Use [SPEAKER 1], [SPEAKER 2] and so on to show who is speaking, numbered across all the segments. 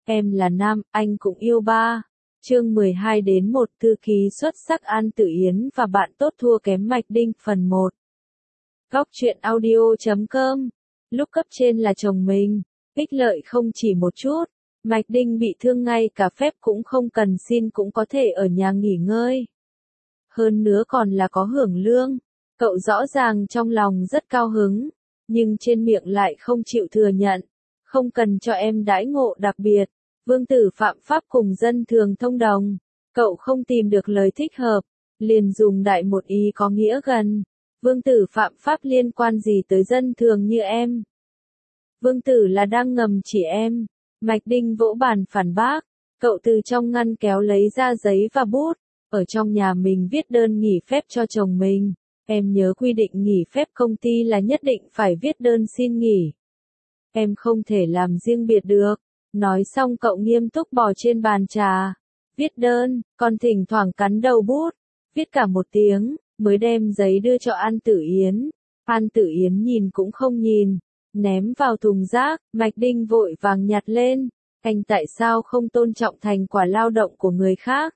[SPEAKER 1] em là nam, anh cũng yêu ba. Chương 12 đến 1 thư ký xuất sắc An Tử Yến và bạn tốt thua kém Mạch Đinh phần 1. Góc truyện audio.com. Lúc cấp trên là chồng mình, ích lợi không chỉ một chút. Mạch Đinh bị thương ngay cả phép cũng không cần xin cũng có thể ở nhà nghỉ ngơi. Hơn nữa còn là có hưởng lương. Cậu rõ ràng trong lòng rất cao hứng, nhưng trên miệng lại không chịu thừa nhận. Không cần cho em đãi ngộ đặc biệt. Vương tử phạm pháp cùng dân thường thông đồng. Cậu không tìm được lời thích hợp, liền dùng đại một ý có nghĩa gần. Vương tử phạm pháp liên quan gì tới dân thường như em? Vương tử là đang ngầm chỉ em. Mạch Đinh vỗ bàn phản bác. Cậu từ trong ngăn kéo lấy ra giấy và bút. Ở trong nhà mình viết đơn nghỉ phép cho chồng mình. Em nhớ quy định nghỉ phép công ty là nhất định phải viết đơn xin nghỉ. Em không thể làm riêng biệt được. Nói xong cậu nghiêm túc bò trên bàn trà. Viết đơn, còn thỉnh thoảng cắn đầu bút. Viết cả một tiếng, mới đem giấy đưa cho An Tử Yến. An Tử Yến nhìn cũng không nhìn. Ném vào thùng rác, Mạch Đinh vội vàng nhặt lên. Anh tại sao không tôn trọng thành quả lao động của người khác?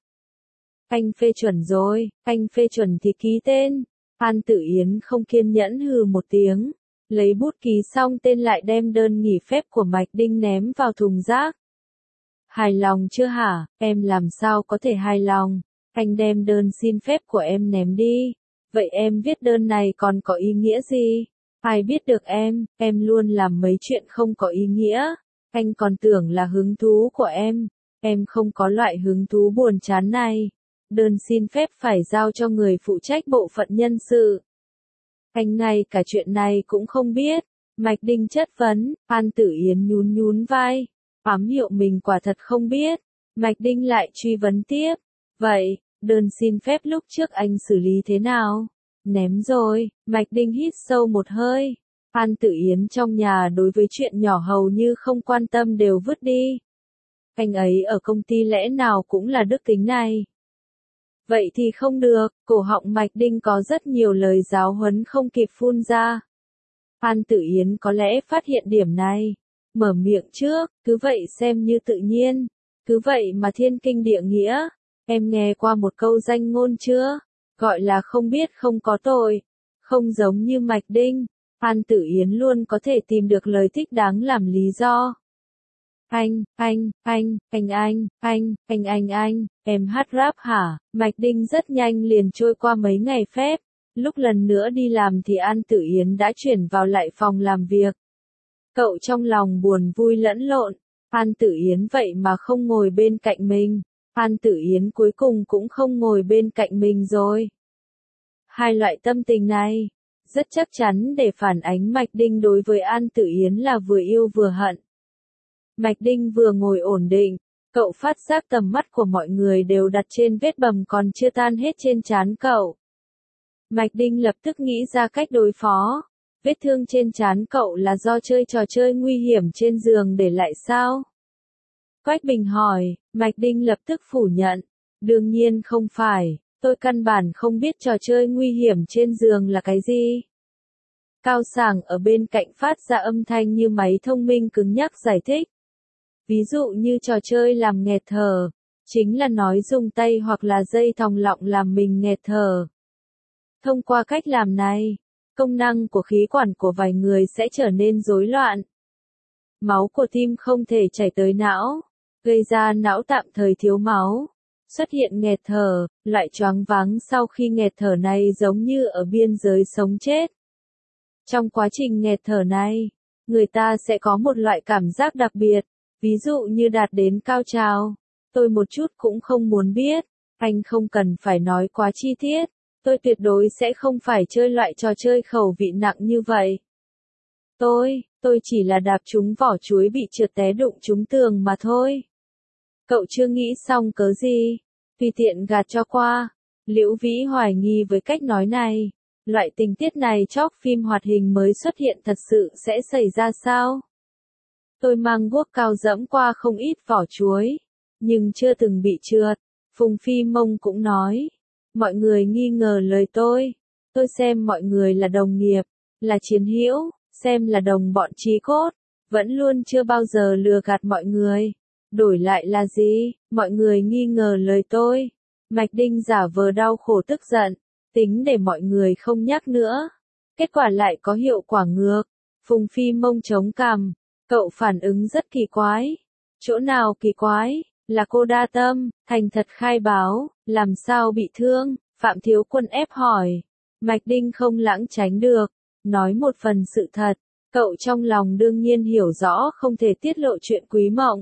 [SPEAKER 1] Anh phê chuẩn rồi, anh phê chuẩn thì ký tên. An Tử Yến không kiên nhẫn hừ một tiếng. Lấy bút ký xong tên lại đem đơn nghỉ phép của Mạch Đinh ném vào thùng rác. Hài lòng chưa hả? Em làm sao có thể hài lòng? Anh đem đơn xin phép của em ném đi. Vậy em viết đơn này còn có ý nghĩa gì? Ai biết được em luôn làm mấy chuyện không có ý nghĩa. Anh còn tưởng là hứng thú của em không có loại hứng thú buồn chán này. Đơn xin phép phải giao cho người phụ trách bộ phận nhân sự. Anh ngay cả chuyện này cũng không biết. Mạch Đinh chất vấn. An Tử Yến nhún vai. Ám hiệu mình quả thật không biết. Mạch Đinh lại truy vấn tiếp. Vậy, đơn xin phép lúc trước anh xử lý thế nào? Ném rồi. Mạch Đinh hít sâu một hơi. An Tử Yến trong nhà đối với chuyện nhỏ hầu như không quan tâm đều vứt đi. Anh ấy ở công ty lẽ nào cũng là đức tính này. Vậy thì không được, cổ họng Mạch Đinh có rất nhiều lời giáo huấn không kịp phun ra. An Tử Yến có lẽ phát hiện điểm này. Mở miệng trước, cứ vậy xem như tự nhiên. Cứ vậy mà thiên kinh địa nghĩa. Em nghe qua một câu danh ngôn chưa? Gọi là không biết không có tội. Không giống như Mạch Đinh. An Tử Yến luôn có thể tìm được lời thích đáng làm lý do. Anh, em hát rap hả? Mạch Đinh rất nhanh liền trôi qua mấy ngày phép. Lúc lần nữa đi làm thì An Tử Yến đã chuyển vào lại phòng làm việc. Cậu trong lòng buồn vui lẫn lộn. An Tử Yến vậy mà không ngồi bên cạnh mình. An Tử Yến cuối cùng cũng không ngồi bên cạnh mình rồi. Hai loại tâm tình này, rất chắc chắn để phản ánh Mạch Đinh đối với An Tử Yến là vừa yêu vừa hận. Mạch Đinh vừa ngồi ổn định, cậu phát giác tầm mắt của mọi người đều đặt trên vết bầm còn chưa tan hết trên trán cậu. Mạch Đinh lập tức nghĩ ra cách đối phó. Vết thương trên trán cậu là do chơi trò chơi nguy hiểm trên giường để lại sao? Quách Bình hỏi, Mạch Đinh lập tức phủ nhận. Đương nhiên không phải, tôi căn bản không biết trò chơi nguy hiểm trên giường là cái gì. Cao Sảng ở bên cạnh phát ra âm thanh như máy thông minh cứng nhắc giải thích. Ví dụ như trò chơi làm nghẹt thở, chính là nói dùng tay hoặc là dây thòng lọng làm mình nghẹt thở. Thông qua cách làm này, công năng của khí quản của vài người sẽ trở nên rối loạn. Máu của tim không thể chảy tới não, gây ra não tạm thời thiếu máu. Xuất hiện nghẹt thở, loại choáng váng sau khi nghẹt thở này giống như ở biên giới sống chết. Trong quá trình nghẹt thở này, người ta sẽ có một loại cảm giác đặc biệt, ví dụ như đạt đến cao trào. Tôi một chút cũng không muốn biết, anh không cần phải nói quá chi tiết, tôi tuyệt đối sẽ không phải chơi loại trò chơi khẩu vị nặng như vậy. Tôi chỉ là đạp trúng vỏ chuối bị trượt té đụng trúng tường mà thôi. Cậu chưa nghĩ xong cớ gì, tùy tiện gạt cho qua. Liễu Vĩ hoài nghi với cách nói này. Loại tình tiết này chóc phim hoạt hình mới xuất hiện thật sự sẽ xảy ra sao? Tôi mang guốc cao dẫm qua không ít vỏ chuối, nhưng chưa từng bị trượt. Phùng Phi Mông cũng nói. Mọi người nghi ngờ lời tôi xem mọi người là đồng nghiệp, là chiến hữu, xem là đồng bọn chí cốt, vẫn luôn chưa bao giờ lừa gạt mọi người. Đổi lại là gì? Mọi người nghi ngờ lời tôi. Mạch Đinh giả vờ đau khổ tức giận, tính để mọi người không nhắc nữa. Kết quả lại có hiệu quả ngược. Phùng Phi Mông chống cằm, cậu phản ứng rất kỳ quái. Chỗ nào kỳ quái? Là cô đa tâm, thành thật khai báo, làm sao bị thương? Phạm Thiếu Quân ép hỏi. Mạch Đinh không lãng tránh được, nói một phần sự thật. Cậu trong lòng đương nhiên hiểu rõ không thể tiết lộ chuyện Quý Mộng.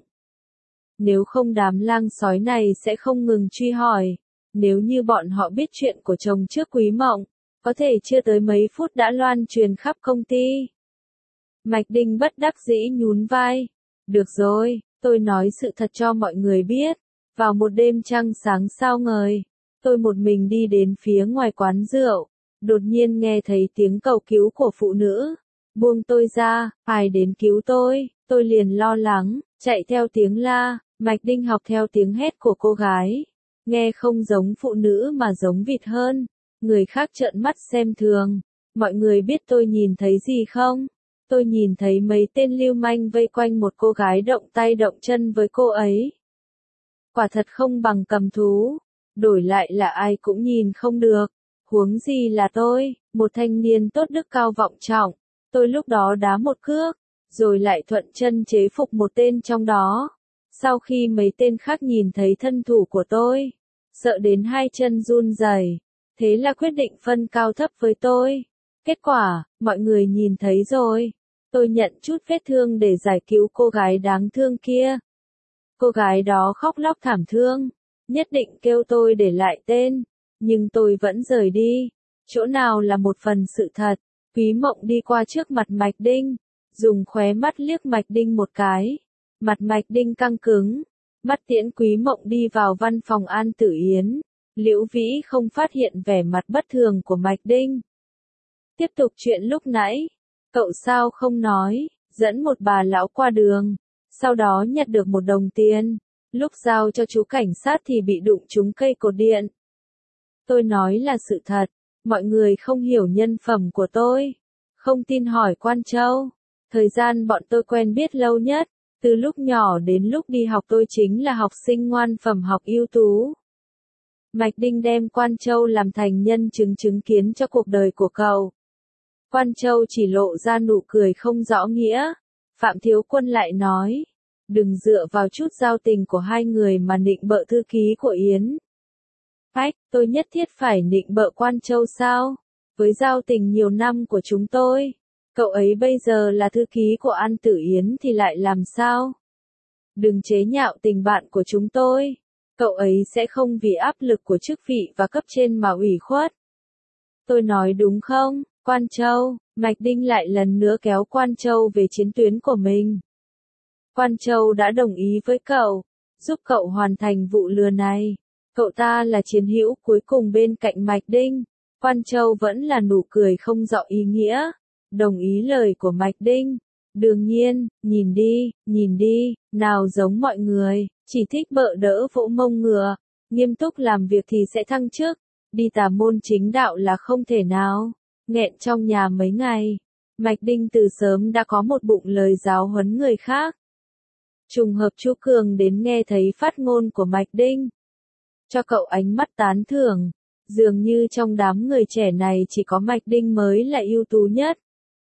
[SPEAKER 1] Nếu không đám lang sói này sẽ không ngừng truy hỏi. Nếu như bọn họ biết chuyện của chồng trước Quý Mộng, có thể chưa tới mấy phút đã loan truyền khắp công ty. Mạch Đinh bất đắc dĩ nhún vai. Được rồi, tôi nói sự thật cho mọi người biết. Vào một đêm trăng sáng sao ngời, tôi một mình đi đến phía ngoài quán rượu. Đột nhiên nghe thấy tiếng cầu cứu của phụ nữ. Buông tôi ra, ai đến cứu tôi liền lo lắng, chạy theo tiếng la. Mạch Đinh học theo tiếng hét của cô gái. Nghe không giống phụ nữ mà giống vịt hơn. Người khác trợn mắt xem thường. Mọi người biết tôi nhìn thấy gì không? Tôi nhìn thấy mấy tên lưu manh vây quanh một cô gái động tay động chân với cô ấy. Quả thật không bằng cầm thú. Đổi lại là ai cũng nhìn không được. Huống gì là tôi, một thanh niên tốt đức cao vọng trọng. Tôi lúc đó đá một cước, rồi lại thuận chân chế phục một tên trong đó. Sau khi mấy tên khác nhìn thấy thân thủ của tôi, sợ đến hai chân run rẩy, thế là quyết định phân cao thấp với tôi. Kết quả, mọi người nhìn thấy rồi. Tôi nhận chút vết thương để giải cứu cô gái đáng thương kia. Cô gái đó khóc lóc thảm thương, nhất định kêu tôi để lại tên, nhưng tôi vẫn rời đi. Chỗ nào là một phần sự thật. Quý Mộng đi qua trước mặt Mạch Đinh, dùng khóe mắt liếc Mạch Đinh một cái. Mặt Mạch Đinh căng cứng, mắt tiễn Quý Mộng đi vào văn phòng An Tử Yến. Liễu Vĩ không phát hiện vẻ mặt bất thường của Mạch Đinh. Tiếp tục chuyện lúc nãy, cậu sao không nói, dẫn một bà lão qua đường, sau đó nhặt được một đồng tiền, lúc giao cho chú cảnh sát thì bị đụng trúng cây cột điện. Tôi nói là sự thật, mọi người không hiểu nhân phẩm của tôi, không tin hỏi Quan Châu. Thời gian bọn tôi quen biết lâu nhất, từ lúc nhỏ đến lúc đi học tôi chính là học sinh ngoan phẩm học ưu tú. Mạch Đinh đem Quan Châu làm thành nhân chứng chứng kiến cho cuộc đời của cậu. Quan Châu chỉ lộ ra nụ cười không rõ nghĩa. Phạm Thiếu Quân lại nói, đừng dựa vào chút giao tình của hai người mà nịnh bợ thư ký của Yến. Ách, tôi nhất thiết phải nịnh bợ Quan Châu sao? Với giao tình nhiều năm của chúng tôi, cậu ấy bây giờ là thư ký của An Tử Yến thì lại làm sao? Đừng chế nhạo tình bạn của chúng tôi. Cậu ấy sẽ không vì áp lực của chức vị và cấp trên mà ủy khuất. Tôi nói đúng không, Quan Châu? Mạch Đinh lại lần nữa kéo Quan Châu về chiến tuyến của mình. Quan Châu đã đồng ý với cậu, giúp cậu hoàn thành vụ lừa này. Cậu ta là chiến hữu cuối cùng bên cạnh Mạch Đinh. Quan Châu vẫn là nụ cười không rõ ý nghĩa. Đồng ý lời của Mạch Đinh. Đương nhiên, nhìn đi, nào giống mọi người, chỉ thích bợ đỡ vỗ mông ngựa. Nghiêm túc làm việc thì sẽ thăng chức. Đi tà môn chính đạo là không thể nào. Nghẹn trong nhà mấy ngày. Mạch Đinh từ sớm đã có một bụng lời giáo huấn người khác. Trùng hợp chú Cường đến nghe thấy phát ngôn của Mạch Đinh. Cho cậu ánh mắt tán thưởng. Dường như trong đám người trẻ này chỉ có Mạch Đinh mới là ưu tú nhất.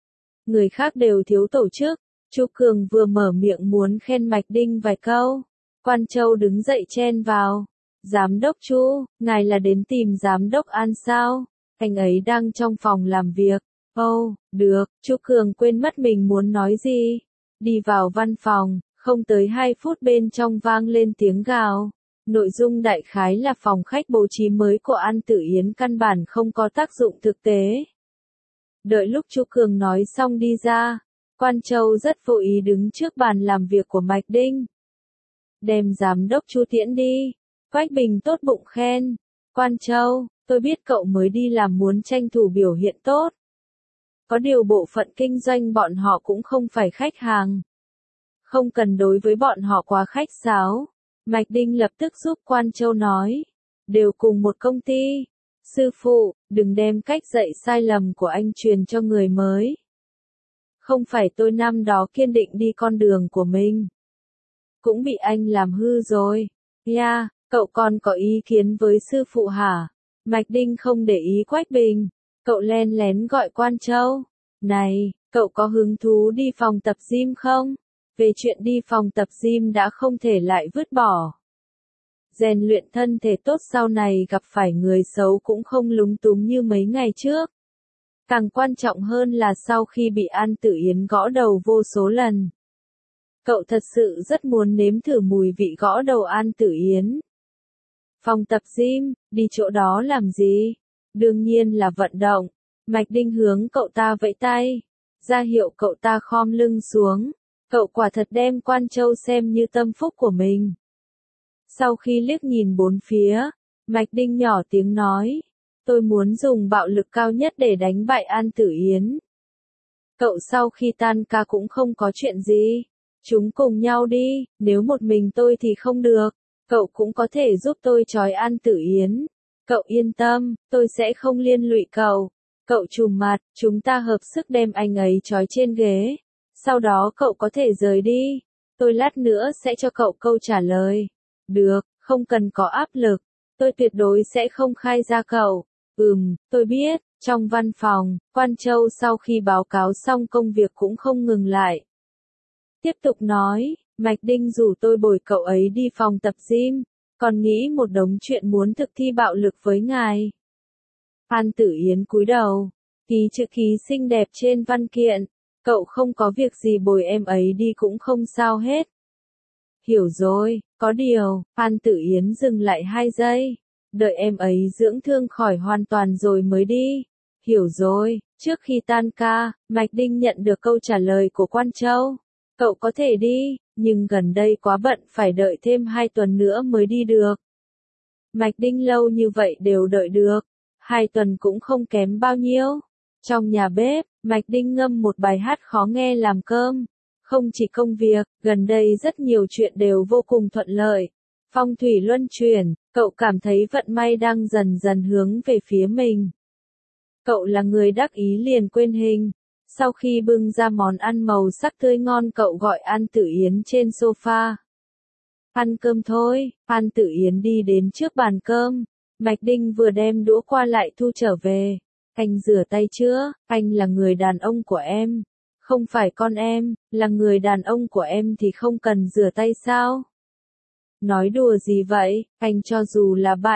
[SPEAKER 1] Người khác đều thiếu tổ chức. Chú Cường vừa mở miệng muốn khen Mạch Đinh vài câu. Quan Châu đứng dậy chen vào. Giám đốc Chu, ngài là đến tìm giám đốc An sao? Anh ấy đang trong phòng làm việc. Ồ, được, chú Cường quên mất mình muốn nói gì. Đi vào văn phòng, không tới 2 phút bên trong vang lên tiếng gào. Nội dung đại khái là phòng khách bố trí mới của An Tử Yến căn bản không có tác dụng thực tế. Đợi lúc chú Cường nói xong đi ra, Quan Châu rất vô ý đứng trước bàn làm việc của Mạch Đinh. Đem giám đốc Chu tiễn đi. Quách Bình tốt bụng khen. Quan Châu, tôi biết cậu mới đi làm muốn tranh thủ biểu hiện tốt. Có điều bộ phận kinh doanh bọn họ cũng không phải khách hàng. Không cần đối với bọn họ quá khách sáo. Mạch Đinh lập tức giúp Quan Châu nói. Đều cùng một công ty. Sư phụ, đừng đem cách dạy sai lầm của anh truyền cho người mới. Không phải tôi năm đó kiên định đi con đường của mình. cũng bị anh làm hư rồi. Nha, cậu còn có ý kiến với sư phụ hả? Mạch Đinh không để ý Quách Bình. Cậu len lén gọi Quan Châu. Này, cậu có hứng thú đi phòng tập gym không? Về chuyện đi phòng tập gym đã không thể lại vứt bỏ. Rèn luyện thân thể tốt sau này gặp phải người xấu cũng không lúng túng như mấy ngày trước. Càng quan trọng hơn là sau khi bị An Tử Yến gõ đầu vô số lần. Cậu thật sự rất muốn nếm thử mùi vị gõ đầu An Tử Yến. Phòng tập gym, đi chỗ đó làm gì? Đương nhiên là vận động. Mạch Đinh hướng cậu ta vẫy tay, ra hiệu cậu ta khom lưng xuống. Cậu quả thật đem Quan Châu xem như tâm phúc của mình. Sau khi liếc nhìn bốn phía, Mạch Đinh nhỏ tiếng nói, tôi muốn dùng bạo lực cao nhất để đánh bại An Tử Yến. Cậu sau khi tan ca cũng không có chuyện gì. Chúng cùng nhau đi, nếu một mình tôi thì không được. Cậu cũng có thể giúp tôi trói An Tử Yến. Cậu yên tâm, tôi sẽ không liên lụy cậu. Cậu trùm mặt, chúng ta hợp sức đem anh ấy trói trên ghế. Sau đó cậu có thể rời đi. Tôi lát nữa sẽ cho cậu câu trả lời. Được, không cần có áp lực. Tôi tuyệt đối sẽ không khai ra cậu. Tôi biết. Trong văn phòng, Quan Châu sau khi báo cáo xong công việc cũng không ngừng lại. Tiếp tục nói, Mạch Đinh rủ tôi bồi cậu ấy đi phòng tập gym, còn nghĩ một đống chuyện muốn thực thi bạo lực với ngài. An Tử Yến cúi đầu, ký chữ ký xinh đẹp trên văn kiện, cậu không có việc gì bồi em ấy đi cũng không sao hết. Hiểu rồi, có điều, An Tử Yến dừng lại 2 giây, đợi em ấy dưỡng thương khỏi hoàn toàn rồi mới đi. Hiểu rồi, trước khi tan ca, Mạch Đinh nhận được câu trả lời của Quan Châu. Cậu có thể đi, nhưng gần đây quá bận phải đợi thêm 2 tuần nữa mới đi được. Mạch Đinh lâu như vậy đều đợi được. 2 tuần cũng không kém bao nhiêu. Trong nhà bếp, Mạch Đinh ngâm một bài hát khó nghe làm cơm. Không chỉ công việc, gần đây rất nhiều chuyện đều vô cùng thuận lợi. Phong thủy luân chuyển, cậu cảm thấy vận may đang dần dần hướng về phía mình. Cậu là người đắc ý liền quên hình. Sau khi bưng ra món ăn màu sắc tươi ngon cậu gọi An Tử Yến trên sofa. Ăn cơm thôi, An Tử Yến đi đến trước bàn cơm. Mạch Đinh vừa đem đũa qua lại thu trở về. Anh rửa tay chưa? Anh là người đàn ông của em. Không phải con em, là người đàn ông của em thì không cần rửa tay sao? Nói đùa gì vậy, anh cho dù là ba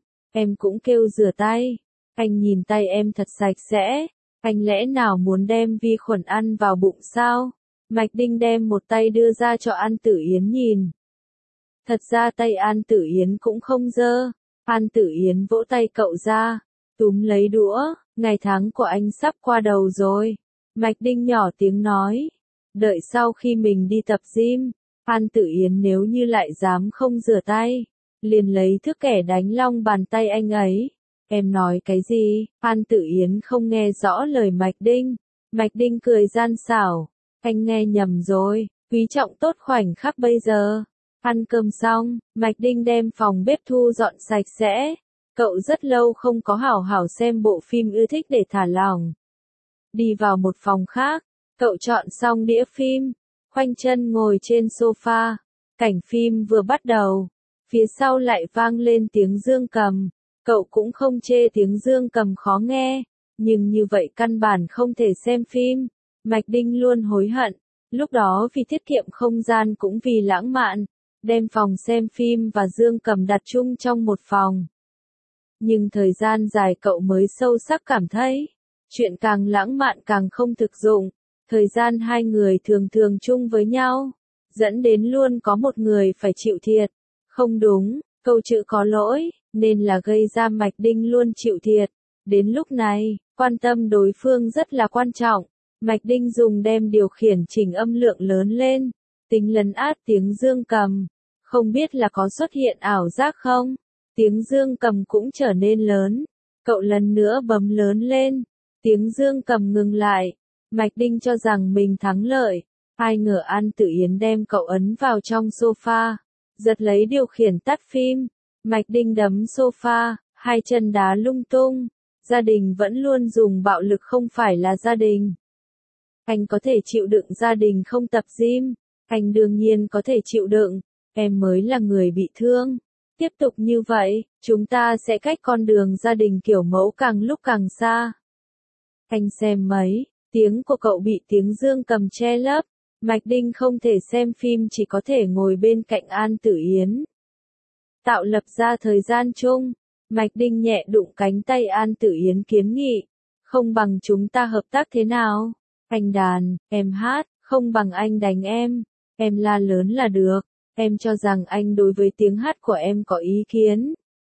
[SPEAKER 1] em cũng kêu rửa tay. Anh nhìn tay em thật sạch sẽ. Anh lẽ nào muốn đem vi khuẩn ăn vào bụng sao? Mạch Đinh đem một tay đưa ra cho An Tử Yến nhìn. Thật ra tay An Tử Yến cũng không dơ. An Tử Yến vỗ tay cậu ra, túm lấy đũa, ngày tháng của anh sắp qua đầu rồi. Mạch Đinh nhỏ tiếng nói. Đợi sau khi mình đi tập gym, An Tử Yến nếu như lại dám không rửa tay, liền lấy thước kẻ đánh long bàn tay anh ấy. Em nói cái gì? An Tử Yến không nghe rõ lời Mạch Đinh. Mạch Đinh cười gian xảo. Anh nghe nhầm rồi, quý trọng tốt khoảnh khắc bây giờ. Ăn cơm xong, Mạch Đinh đem phòng bếp thu dọn sạch sẽ. Cậu rất lâu không có hảo hảo xem bộ phim ưa thích để thả lỏng. Đi vào một phòng khác, cậu chọn xong đĩa phim, khoanh chân ngồi trên sofa. Cảnh phim vừa bắt đầu, phía sau lại vang lên tiếng dương cầm. Cậu cũng không chê tiếng dương cầm khó nghe, nhưng như vậy căn bản không thể xem phim. Mạch Đinh luôn hối hận, lúc đó vì tiết kiệm không gian cũng vì lãng mạn, đem phòng xem phim và dương cầm đặt chung trong một phòng. Nhưng thời gian dài cậu mới sâu sắc cảm thấy, chuyện càng lãng mạn càng không thực dụng, thời gian hai người thường thường chung với nhau, dẫn đến luôn có một người phải chịu thiệt. Không đúng, câu chữ có lỗi, nên là gây ra Mạch Đinh luôn chịu thiệt. Đến lúc này, quan tâm đối phương rất là quan trọng. Mạch Đinh dùng đem điều khiển chỉnh âm lượng lớn lên, tính lấn át tiếng dương cầm. Không biết là có xuất hiện ảo giác không? Tiếng dương cầm cũng trở nên lớn. Cậu lần nữa bấm lớn lên. Tiếng dương cầm ngừng lại. Mạch Đinh cho rằng mình thắng lợi. Ai ngờ An Tử Yến đem cậu ấn vào trong sofa, giật lấy điều khiển tắt phim. Mạch Đinh đấm sofa, hai chân đá lung tung. Gia đình vẫn luôn dùng bạo lực không phải là gia đình. Anh có thể chịu đựng gia đình không tập gym, Anh đương nhiên có thể chịu đựng, em mới là người bị thương. Tiếp tục như vậy, chúng ta sẽ cách con đường gia đình kiểu mẫu càng lúc càng xa. Anh xem mấy, tiếng của cậu bị tiếng Dương Cầm che lấp. Mạch Đinh không thể xem phim, chỉ có thể ngồi bên cạnh An Tử Yến. Tạo lập ra thời gian chung, Mạch Đinh nhẹ đụng cánh tay An Tử Yến kiến nghị. Không bằng chúng ta hợp tác thế nào? Anh đàn, em hát, không bằng anh đánh em la lớn là được. Em cho rằng anh đối với tiếng hát của em có ý kiến.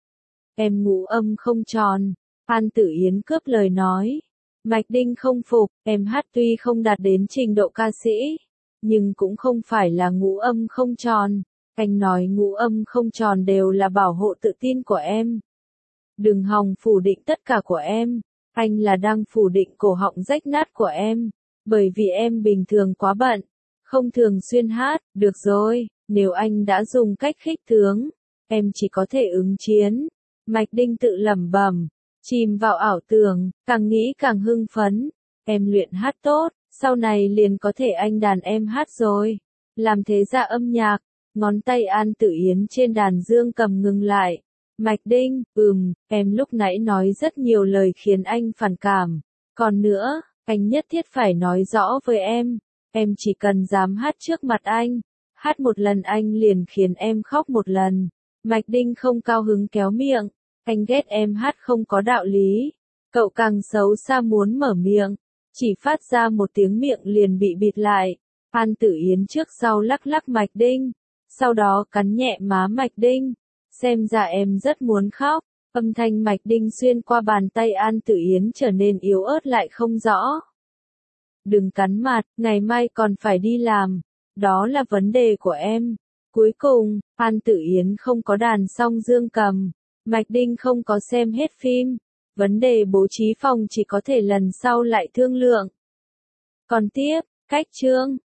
[SPEAKER 1] Em ngũ âm không tròn. An Tử Yến cướp lời nói. Mạch Đinh không phục, em hát tuy không đạt đến trình độ ca sĩ, nhưng cũng không phải là ngũ âm không tròn. Anh nói ngũ âm không tròn đều là bảo hộ tự tin của em. Đừng hòng phủ định tất cả của em. Anh là đang phủ định cổ họng rách nát của em. Bởi vì em bình thường quá bận, không thường xuyên hát. Được rồi, nếu anh đã dùng cách khích tướng, em chỉ có thể ứng chiến. Mạch Đinh tự lẩm bẩm, chìm vào ảo tưởng, càng nghĩ càng hưng phấn. Em luyện hát tốt, sau này liền có thể anh đàn em hát rồi. Làm thế ra âm nhạc, ngón tay An Tử Yến trên đàn Dương Cầm ngừng lại. Mạch Đinh, em lúc nãy nói rất nhiều lời khiến anh phản cảm. Còn nữa, anh nhất thiết phải nói rõ với em chỉ cần dám hát trước mặt anh. Hát một lần anh liền khiến em khóc một lần. Mạch Đinh không cao hứng kéo miệng. Anh ghét em hát không có đạo lý. Cậu càng xấu xa muốn mở miệng. Chỉ phát ra một tiếng miệng liền bị bịt lại. An Tử Yến trước sau lắc lắc Mạch Đinh. Sau đó cắn nhẹ má Mạch Đinh. Xem ra em rất muốn khóc. Âm thanh Mạch Đinh xuyên qua bàn tay An Tử Yến trở nên yếu ớt lại không rõ. Đừng cắn mặt, ngày mai còn phải đi làm. Đó là vấn đề của em. Cuối cùng, An Tử Yến không có đàn xong Dương Cầm. Mạch Đinh không có xem hết phim. Vấn đề bố trí phòng chỉ có thể lần sau lại thương lượng. Còn tiếp, cách chương.